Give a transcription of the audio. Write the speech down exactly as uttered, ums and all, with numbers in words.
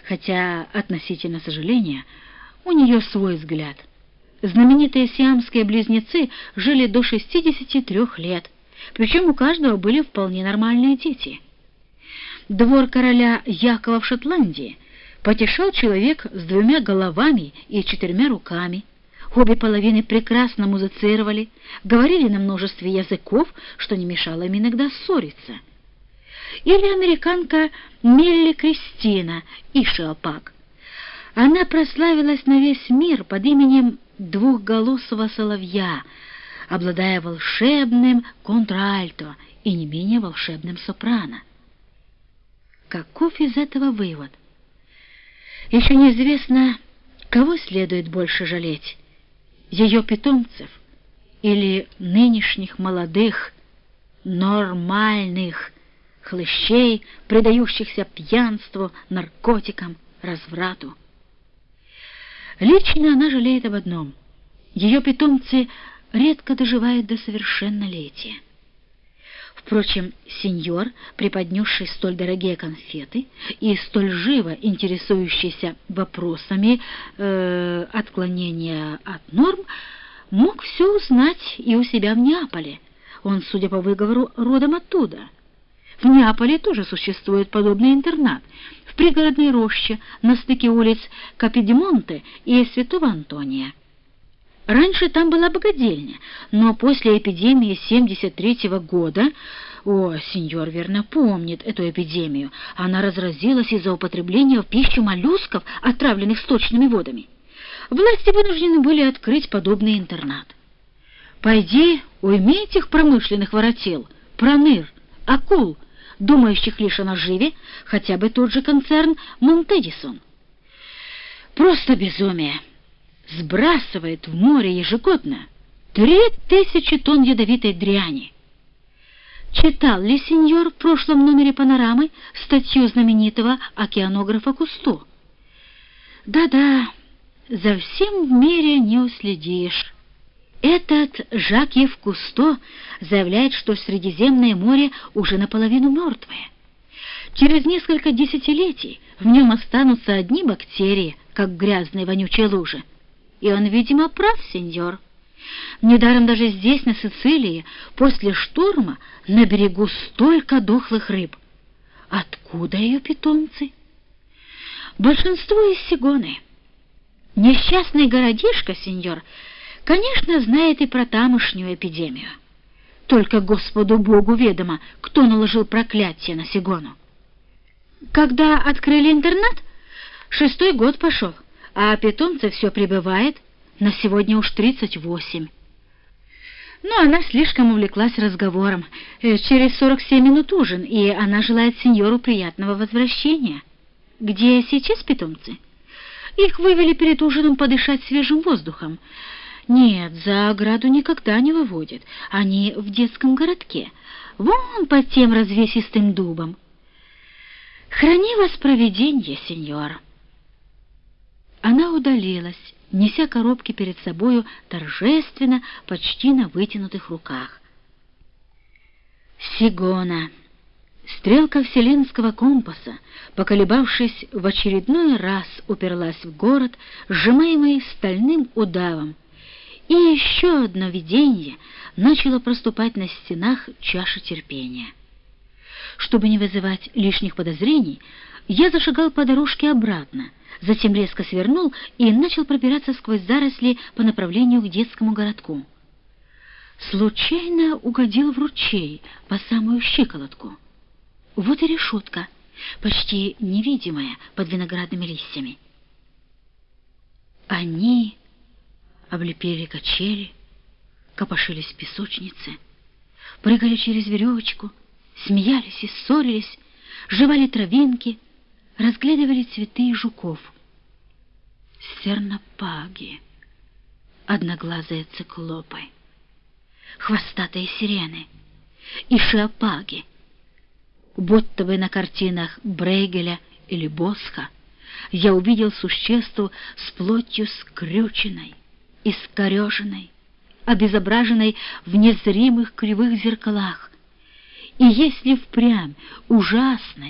хотя относительно сожаления у нее свой взгляд. Знаменитые сиамские близнецы жили до шестидесяти трёх лет, причем у каждого были вполне нормальные дети. Двор короля Якова в Шотландии потешал человек с двумя головами и четырьмя руками. Обе половины прекрасно музицировали, говорили на множестве языков, что не мешало им иногда ссориться. Или американка Мелли Кристина Ишиопак. Она прославилась на весь мир под именем двухголосого соловья, обладая волшебным контральто и не менее волшебным сопрано. Каков из этого вывод? Еще неизвестно, кого следует больше жалеть: ее питомцев или нынешних молодых, нормальных хлыщей, предающихся пьянству, наркотикам, разврату. Лично она жалеет об одном: ее питомцы редко доживают до совершеннолетия. Впрочем, сеньор, преподнесший столь дорогие конфеты и столь живо интересующийся вопросами э, отклонения от норм, мог все узнать и у себя в Неаполе. Он, судя по выговору, родом оттуда. В Неаполе тоже существует подобный интернат, в пригородной роще на стыке улиц Капидимонте и Святого Антония. Раньше там была богадельня, но после эпидемии семьдесят третьего года, о, сеньор верно помнит эту эпидемию, она разразилась из-за употребления в пищу моллюсков, отравленных сточными водами. Власти вынуждены были открыть подобный интернат. Пойди, уйми этих промышленных воротил, проныр, акул, думающих лишь о наживе, хотя бы тот же концерн Монтедисон. Просто безумие. Сбрасывает в море ежегодно три тысячи тонн ядовитой дряни. Читал ли сеньор в прошлом номере «Панорамы» статью знаменитого океанографа Кусто? Да-да, за всем в мире не уследишь. Этот Жак-Ив Кусто заявляет, что Средиземное море уже наполовину мертвое. Через несколько десятилетий в нем останутся одни бактерии, как в грязной вонючей луже. И он, видимо, прав, сеньор. Недаром даже здесь, на Сицилии, после шторма на берегу столько дохлых рыб. Откуда ее питомцы? Большинство из Сигоны. Несчастный городишко, сеньор, конечно, знает и про тамошнюю эпидемию. Только Господу Богу ведомо, кто наложил проклятие на Сигону. Когда открыли интернат, шестой год пошел, а питомца все прибывает, на сегодня уж тридцать восемь. Но она слишком увлеклась разговором. Через сорок семь минут ужин, и она желает сеньору приятного возвращения. Где сейчас питомцы? Их вывели перед ужином подышать свежим воздухом. Нет, за ограду никогда не выводят. Они в детском городке, вон под тем развесистым дубом. Храни вас провиденье, сеньор. Она удалилась, неся коробки перед собою торжественно, почти на вытянутых руках. Сигона, стрелка вселенского компаса, поколебавшись, в очередной раз уперлась в город, сжимаемый стальным удавом, и еще одно видение начало проступать на стенах чаши терпения. Чтобы не вызывать лишних подозрений, я зашагал по дорожке обратно, затем резко свернул и начал пробираться сквозь заросли по направлению к детскому городку. Случайно угодил в ручей по самую щиколотку. Вот и решетка, почти невидимая под виноградными листьями. Они облепили качели, копошились в песочнице, прыгали через веревочку, смеялись и ссорились, жевали травинки, разглядывали цветы и жуков. Сернопаги, одноглазые циклопы, хвостатые сирены, ишиопаги. Будто бы на картинах Брейгеля или Босха я увидел существо с плотью скрюченной, искореженной, обезображенной в незримых кривых зеркалах. И если впрямь ужасное